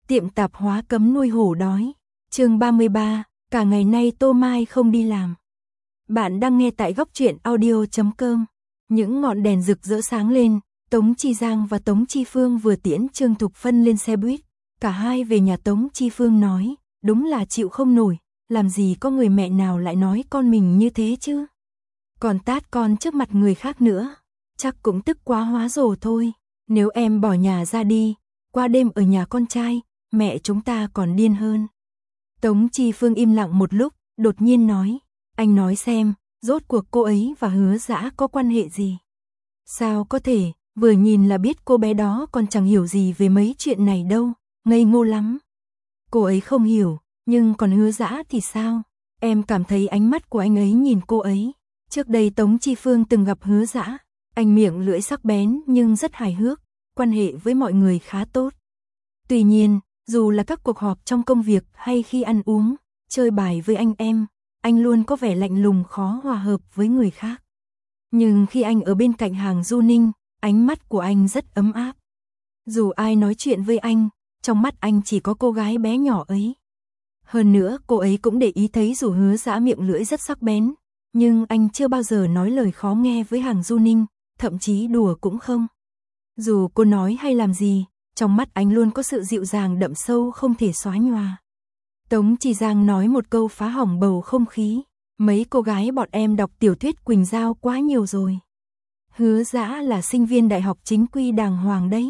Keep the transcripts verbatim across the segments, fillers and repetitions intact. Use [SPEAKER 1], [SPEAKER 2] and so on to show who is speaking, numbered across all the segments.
[SPEAKER 1] Tiệm tạp hóa cấm nuôi hổ đói. Chương ba mươi ba, cả ngày nay Tô Mai không đi làm. Bạn đang nghe tại góc truyện audio chấm com. Những ngọn đèn rực rỡ sáng lên, Tống Chi Giang và Tống Chi Phương vừa tiễn Trương Thục Phân lên xe buýt. Cả hai về nhà. Tống Chi Phương nói, đúng là chịu không nổi, làm gì có người mẹ nào lại nói con mình như thế chứ. Còn tát con trước mặt người khác nữa, chắc cũng tức quá hóa rồ thôi. Nếu em bỏ nhà ra đi, qua đêm ở nhà con trai, mẹ chúng ta còn điên hơn. Tống Chi Phương im lặng một lúc, đột nhiên nói, anh nói xem, rốt cuộc cô ấy và Hứa Dã có quan hệ gì? Sao có thể, vừa nhìn là biết cô bé đó còn chẳng hiểu gì về mấy chuyện này đâu, ngây ngô lắm. Cô ấy không hiểu, nhưng còn Hứa Dã thì sao? Em cảm thấy ánh mắt của anh ấy nhìn cô ấy. Trước đây Tống Chi Phương từng gặp Hứa Dã, anh miệng lưỡi sắc bén nhưng rất hài hước, quan hệ với mọi người khá tốt. Tuy nhiên, dù là các cuộc họp trong công việc hay khi ăn uống, chơi bài với anh em, anh luôn có vẻ lạnh lùng khó hòa hợp với người khác. Nhưng khi anh ở bên cạnh Hàng Du Ninh, ánh mắt của anh rất ấm áp. Dù ai nói chuyện với anh, trong mắt anh chỉ có cô gái bé nhỏ ấy. Hơn nữa cô ấy cũng để ý thấy dù Hứa Dã miệng lưỡi rất sắc bén, nhưng anh chưa bao giờ nói lời khó nghe với Hàng Du Ninh, thậm chí đùa cũng không. Dù cô nói hay làm gì, trong mắt anh luôn có sự dịu dàng đậm sâu không thể xóa nhòa. Tống Chi Giang nói một câu phá hỏng bầu không khí, mấy cô gái bọn em đọc tiểu thuyết Quỳnh Giao quá nhiều rồi. Hứa Dã là sinh viên đại học chính quy đàng hoàng đấy.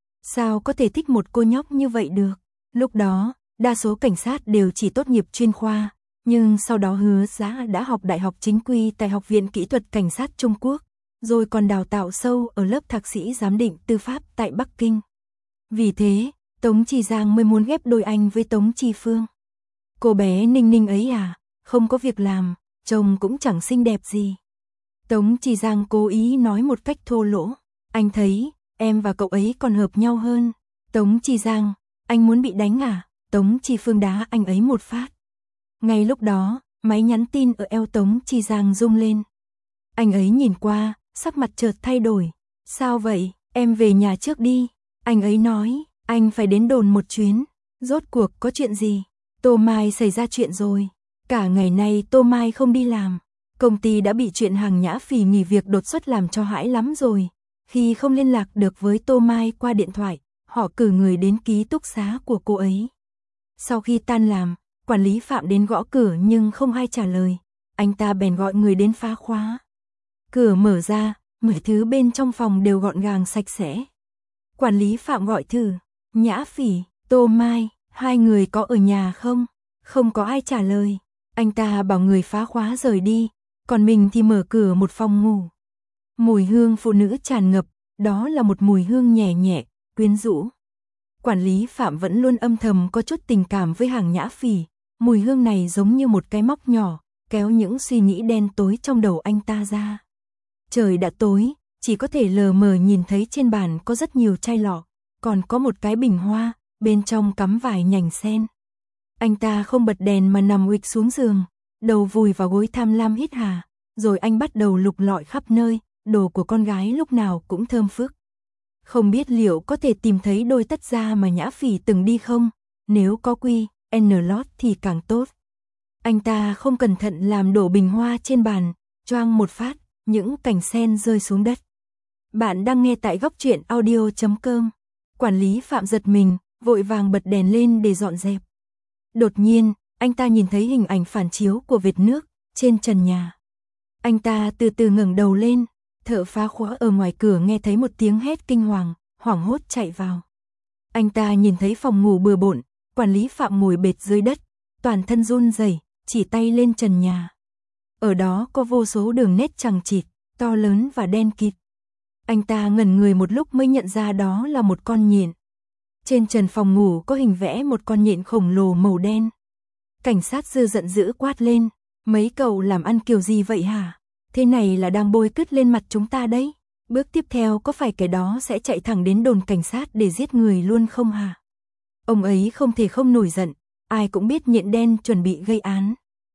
[SPEAKER 1] Sao có thể thích một cô nhóc như vậy được? Lúc đó, đa số cảnh sát đều chỉ tốt nghiệp chuyên khoa, nhưng sau đó Hứa Dã đã học đại học chính quy tại Học viện Kỹ thuật Cảnh sát Trung Quốc, rồi còn đào tạo sâu ở lớp thạc sĩ giám định tư pháp tại Bắc Kinh. Vì thế, Tống Chi Giang mới muốn ghép đôi anh với Tống Chi Phương. Cô bé Ninh Ninh ấy à, không có việc làm, chồng cũng chẳng xinh đẹp gì. Tống Chi Giang cố ý nói một cách thô lỗ, anh thấy, em và cậu ấy còn hợp nhau hơn. Tống Chi Giang, anh muốn bị đánh à? Tống Chi Phương đá anh ấy một phát. Ngay lúc đó, máy nhắn tin ở eo Tống Chi Giang rung lên. Anh ấy nhìn qua, sắc mặt chợt thay đổi. Sao vậy, em về nhà trước đi. Anh ấy nói, anh phải đến đồn một chuyến. Rốt cuộc có chuyện gì? Tô Mai xảy ra chuyện rồi. Cả ngày nay Tô Mai không đi làm. Công ty đã bị chuyện Hàng Nhã Phỉ nghỉ việc đột xuất làm cho hãi lắm rồi. Khi không liên lạc được với Tô Mai qua điện thoại, họ cử người đến ký túc xá của cô ấy. Sau khi tan làm, quản lý Phạm đến gõ cửa nhưng không ai trả lời. Anh ta bèn gọi người đến phá khóa. Cửa mở ra, mọi thứ bên trong phòng đều gọn gàng sạch sẽ. Quản lý Phạm gọi thử, Nhã Phỉ, Tô Mai, hai người có ở nhà không? Không có ai trả lời. Anh ta bảo người phá khóa rời đi, còn mình thì mở cửa một phòng ngủ. Mùi hương phụ nữ tràn ngập, đó là một mùi hương nhẹ nhẹ, quyến rũ. Quản lý Phạm vẫn luôn âm thầm có chút tình cảm với Hàng Nhã Phỉ, mùi hương này giống như một cái móc nhỏ, kéo những suy nghĩ đen tối trong đầu anh ta ra. Trời đã tối, chỉ có thể lờ mờ nhìn thấy trên bàn có rất nhiều chai lọ, còn có một cái bình hoa, bên trong cắm vài nhành sen. Anh ta không bật đèn mà nằm uịch xuống giường, đầu vùi vào gối tham lam hít hà, rồi anh bắt đầu lục lọi khắp nơi, đồ của con gái lúc nào cũng thơm phức. Không biết liệu có thể tìm thấy đôi tất da mà Nhã Phỉ từng đi không, nếu có quy, N lót thì càng tốt. Anh ta không cẩn thận làm đổ bình hoa trên bàn, choang một phát, những cành sen rơi xuống đất. Bạn đang nghe tại góc truyện audio chấm com. Quản lý Phạm giật mình, vội vàng bật đèn lên để dọn dẹp. Đột nhiên, anh ta nhìn thấy hình ảnh phản chiếu của vệt nước trên trần nhà. Anh ta từ từ ngẩng đầu lên, thợ phá khóa ở ngoài cửa nghe thấy một tiếng hét kinh hoàng, hoảng hốt chạy vào. Anh ta nhìn thấy phòng ngủ bừa bộn, quản lý Phạm ngồi bệt dưới đất, toàn thân run rẩy, chỉ tay lên trần nhà. Ở đó có vô số đường nét chằng chịt, to lớn và đen kịt. Anh ta ngẩn người một lúc mới nhận ra đó là một con nhện. Trên trần phòng ngủ có hình vẽ một con nhện khổng lồ màu đen. Cảnh sát Dư giận dữ quát lên, mấy cậu làm ăn kiểu gì vậy hả? Thế này là đang bôi cứt lên mặt chúng ta đấy. Bước tiếp theo có phải cái đó sẽ chạy thẳng đến đồn cảnh sát để giết người luôn không hả? Ông ấy không thể không nổi giận, ai cũng biết nhện đen chuẩn bị gây án.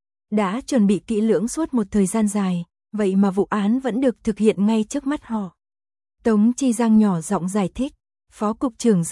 [SPEAKER 1] Đã chuẩn bị kỹ lưỡng suốt một thời gian dài, vậy mà vụ án vẫn được thực hiện ngay trước mắt họ. Tống Chi Giang nhỏ giọng giải thích, Phó Cục trưởng Dư,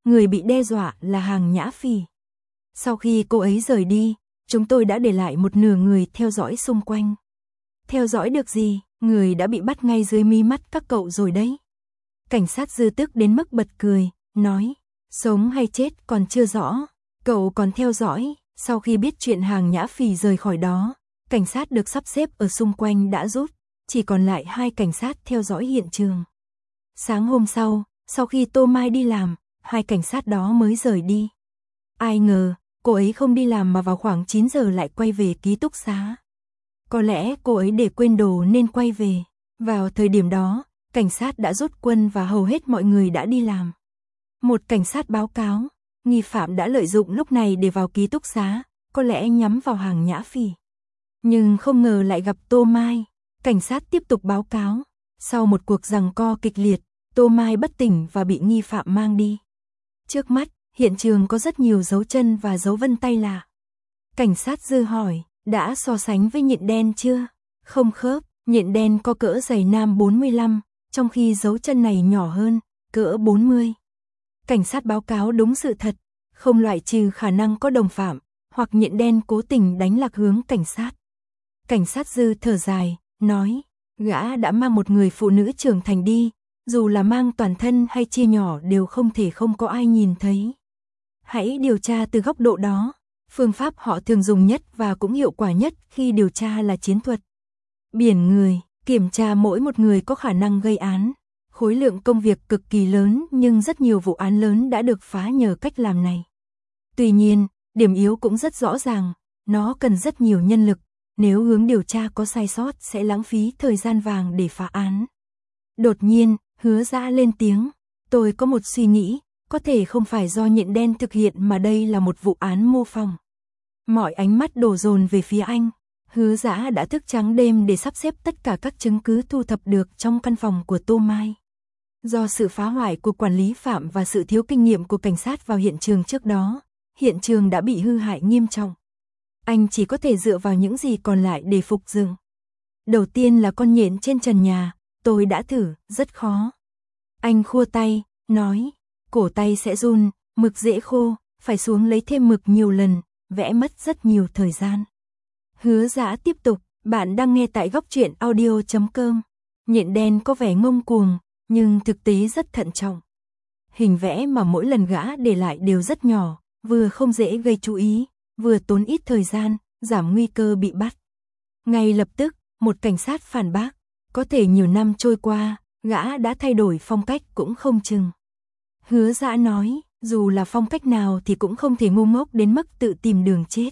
[SPEAKER 1] người bị đe dọa là Hàng Nhã Phỉ. Sau khi cô ấy rời đi, chúng tôi đã để lại một nửa người theo dõi xung quanh. Theo dõi được gì, người đã bị bắt ngay dưới mí mắt các cậu rồi đấy. Cảnh sát Dư tức đến mức bật cười, nói, sống hay chết còn chưa rõ, cậu còn theo dõi. Sau khi biết chuyện Hàng Nhã Phỉ rời khỏi đó, cảnh sát được sắp xếp ở xung quanh đã rút, chỉ còn lại hai cảnh sát theo dõi hiện trường. Sáng hôm sau, sau khi Tô Mai đi làm, hai cảnh sát đó mới rời đi. Ai ngờ, cô ấy không đi làm mà vào khoảng chín giờ lại quay về ký túc xá. Có lẽ cô ấy để quên đồ nên quay về. Vào thời điểm đó, cảnh sát đã rút quân và hầu hết mọi người đã đi làm. Một cảnh sát báo cáo, nghi phạm đã lợi dụng lúc này để vào ký túc xá, có lẽ nhắm vào Hàng Nhã Phỉ. Nhưng không ngờ lại gặp Tô Mai. Cảnh sát tiếp tục báo cáo, sau một cuộc giằng co kịch liệt, Tô Mai bất tỉnh và bị nghi phạm mang đi. Trước mắt, hiện trường có rất nhiều dấu chân và dấu vân tay lạ. Cảnh sát Dư hỏi, đã so sánh với nhện đen chưa? Không khớp, nhện đen có cỡ giày nam bốn mươi lăm, trong khi dấu chân này nhỏ hơn, cỡ bốn mươi. Cảnh sát báo cáo đúng sự thật, không loại trừ khả năng có đồng phạm, hoặc nhện đen cố tình đánh lạc hướng cảnh sát. Cảnh sát Dư thở dài, nói, gã đã mang một người phụ nữ trưởng thành đi, dù là mang toàn thân hay chia nhỏ đều không thể không có ai nhìn thấy. Hãy điều tra từ góc độ đó, phương pháp họ thường dùng nhất và cũng hiệu quả nhất khi điều tra là chiến thuật. Biển người, kiểm tra mỗi một người có khả năng gây án. Khối lượng công việc cực kỳ lớn nhưng rất nhiều vụ án lớn đã được phá nhờ cách làm này. Tuy nhiên, điểm yếu cũng rất rõ ràng, nó cần rất nhiều nhân lực, nếu hướng điều tra có sai sót sẽ lãng phí thời gian vàng để phá án. Đột nhiên, Hứa Dã lên tiếng, tôi có một suy nghĩ, có thể không phải do nhện đen thực hiện mà đây là một vụ án mô phỏng. Mọi ánh mắt đổ dồn về phía anh. Hứa Dã đã thức trắng đêm để sắp xếp tất cả các chứng cứ thu thập được trong căn phòng của Tô Mai. Do sự phá hoại của quản lý phạm và sự thiếu kinh nghiệm của cảnh sát vào hiện trường trước đó, hiện trường đã bị hư hại nghiêm trọng. Anh chỉ có thể dựa vào những gì còn lại để phục dựng. Đầu tiên là con nhện trên trần nhà, tôi đã thử, rất khó. Anh khua tay, nói, cổ tay sẽ run, mực dễ khô, phải xuống lấy thêm mực nhiều lần, vẽ mất rất nhiều thời gian. Hứa Dã tiếp tục, bạn đang nghe tại góc truyện audio chấm com. Nhện đen có vẻ ngông cuồng, nhưng thực tế rất thận trọng. Hình vẽ mà mỗi lần gã để lại đều rất nhỏ, vừa không dễ gây chú ý, vừa tốn ít thời gian, giảm nguy cơ bị bắt. Ngay lập tức, một cảnh sát phản bác, có thể nhiều năm trôi qua, gã đã thay đổi phong cách cũng không chừng. Hứa Dã nói, dù là phong cách nào thì cũng không thể ngu ngốc đến mức tự tìm đường chết.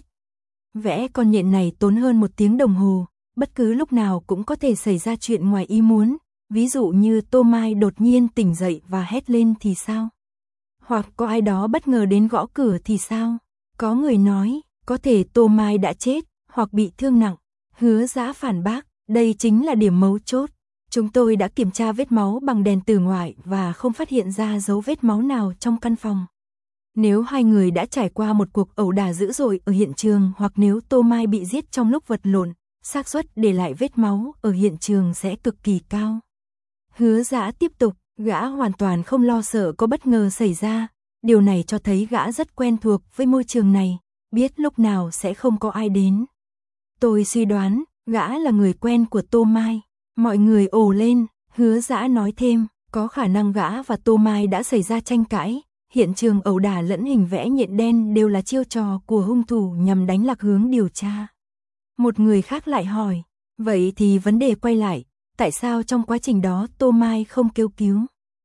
[SPEAKER 1] Vẽ con nhện này tốn hơn một tiếng đồng hồ, bất cứ lúc nào cũng có thể xảy ra chuyện ngoài ý muốn, ví dụ như Tô Mai đột nhiên tỉnh dậy và hét lên thì sao? Hoặc có ai đó bất ngờ đến gõ cửa thì sao? Có người nói, có thể Tô Mai đã chết, hoặc bị thương nặng. Hứa Dã phản bác, đây chính là điểm mấu chốt. Chúng tôi đã kiểm tra vết máu bằng đèn tử ngoại và không phát hiện ra dấu vết máu nào trong căn phòng. Nếu hai người đã trải qua một cuộc ẩu đả dữ dội ở hiện trường hoặc nếu Tô Mai bị giết trong lúc vật lộn, xác suất để lại vết máu ở hiện trường sẽ cực kỳ cao. Hứa Dã tiếp tục, gã hoàn toàn không lo sợ có bất ngờ xảy ra, điều này cho thấy gã rất quen thuộc với môi trường này, biết lúc nào sẽ không có ai đến. Tôi suy đoán, gã là người quen của Tô Mai. Mọi người ồ lên, Hứa Dã nói thêm, có khả năng gã và Tô Mai đã xảy ra tranh cãi, hiện trường ẩu đả lẫn hình vẽ nhện đen đều là chiêu trò của hung thủ nhằm đánh lạc hướng điều tra. Một người khác lại hỏi, vậy thì vấn đề quay lại, tại sao trong quá trình đó Tô Mai không kêu cứu?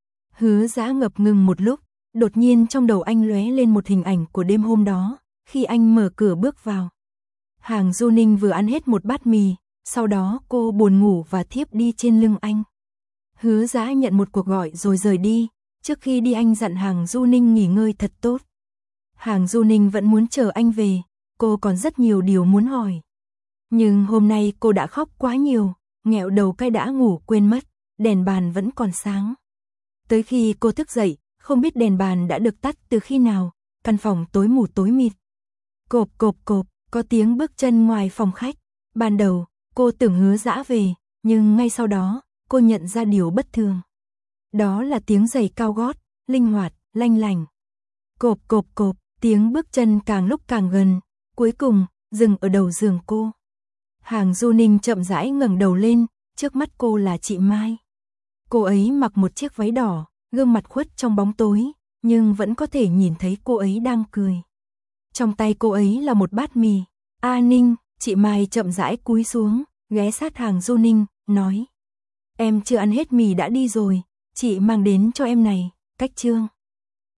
[SPEAKER 1] Hứa Dã ngập ngừng một lúc, đột nhiên trong đầu anh lóe lên một hình ảnh của đêm hôm đó, khi anh mở cửa bước vào. Hàng Du Ninh vừa ăn hết một bát mì, sau đó cô buồn ngủ và thiếp đi trên lưng anh. Hứa Dã nhận một cuộc gọi rồi rời đi, trước khi đi anh dặn Hàng Du Ninh nghỉ ngơi thật tốt. Hàng Du Ninh vẫn muốn chờ anh về, cô còn rất nhiều điều muốn hỏi. Nhưng hôm nay cô đã khóc quá nhiều, nghẹo đầu cay đã ngủ quên mất, đèn bàn vẫn còn sáng. Tới khi cô thức dậy, không biết đèn bàn đã được tắt từ khi nào, căn phòng tối mù tối mịt. Cộp cộp cộp, có tiếng bước chân ngoài phòng khách. Ban đầu, cô tưởng Hứa Dã về, nhưng ngay sau đó, cô nhận ra điều bất thường. Đó là tiếng giày cao gót, linh hoạt, lanh lành. Cộp cộp cộp, tiếng bước chân càng lúc càng gần, cuối cùng, dừng ở đầu giường cô. Hàng Du Ninh chậm rãi ngẩng đầu lên, trước mắt cô là chị Mai. Cô ấy mặc một chiếc váy đỏ, gương mặt khuất trong bóng tối, nhưng vẫn có thể nhìn thấy cô ấy đang cười. Trong tay cô ấy là một bát mì. A Ninh, chị Mai chậm rãi cúi xuống, ghé sát Hàng Du Ninh, nói. Em chưa ăn hết mì đã đi rồi, chị mang đến cho em này, Cách Trương.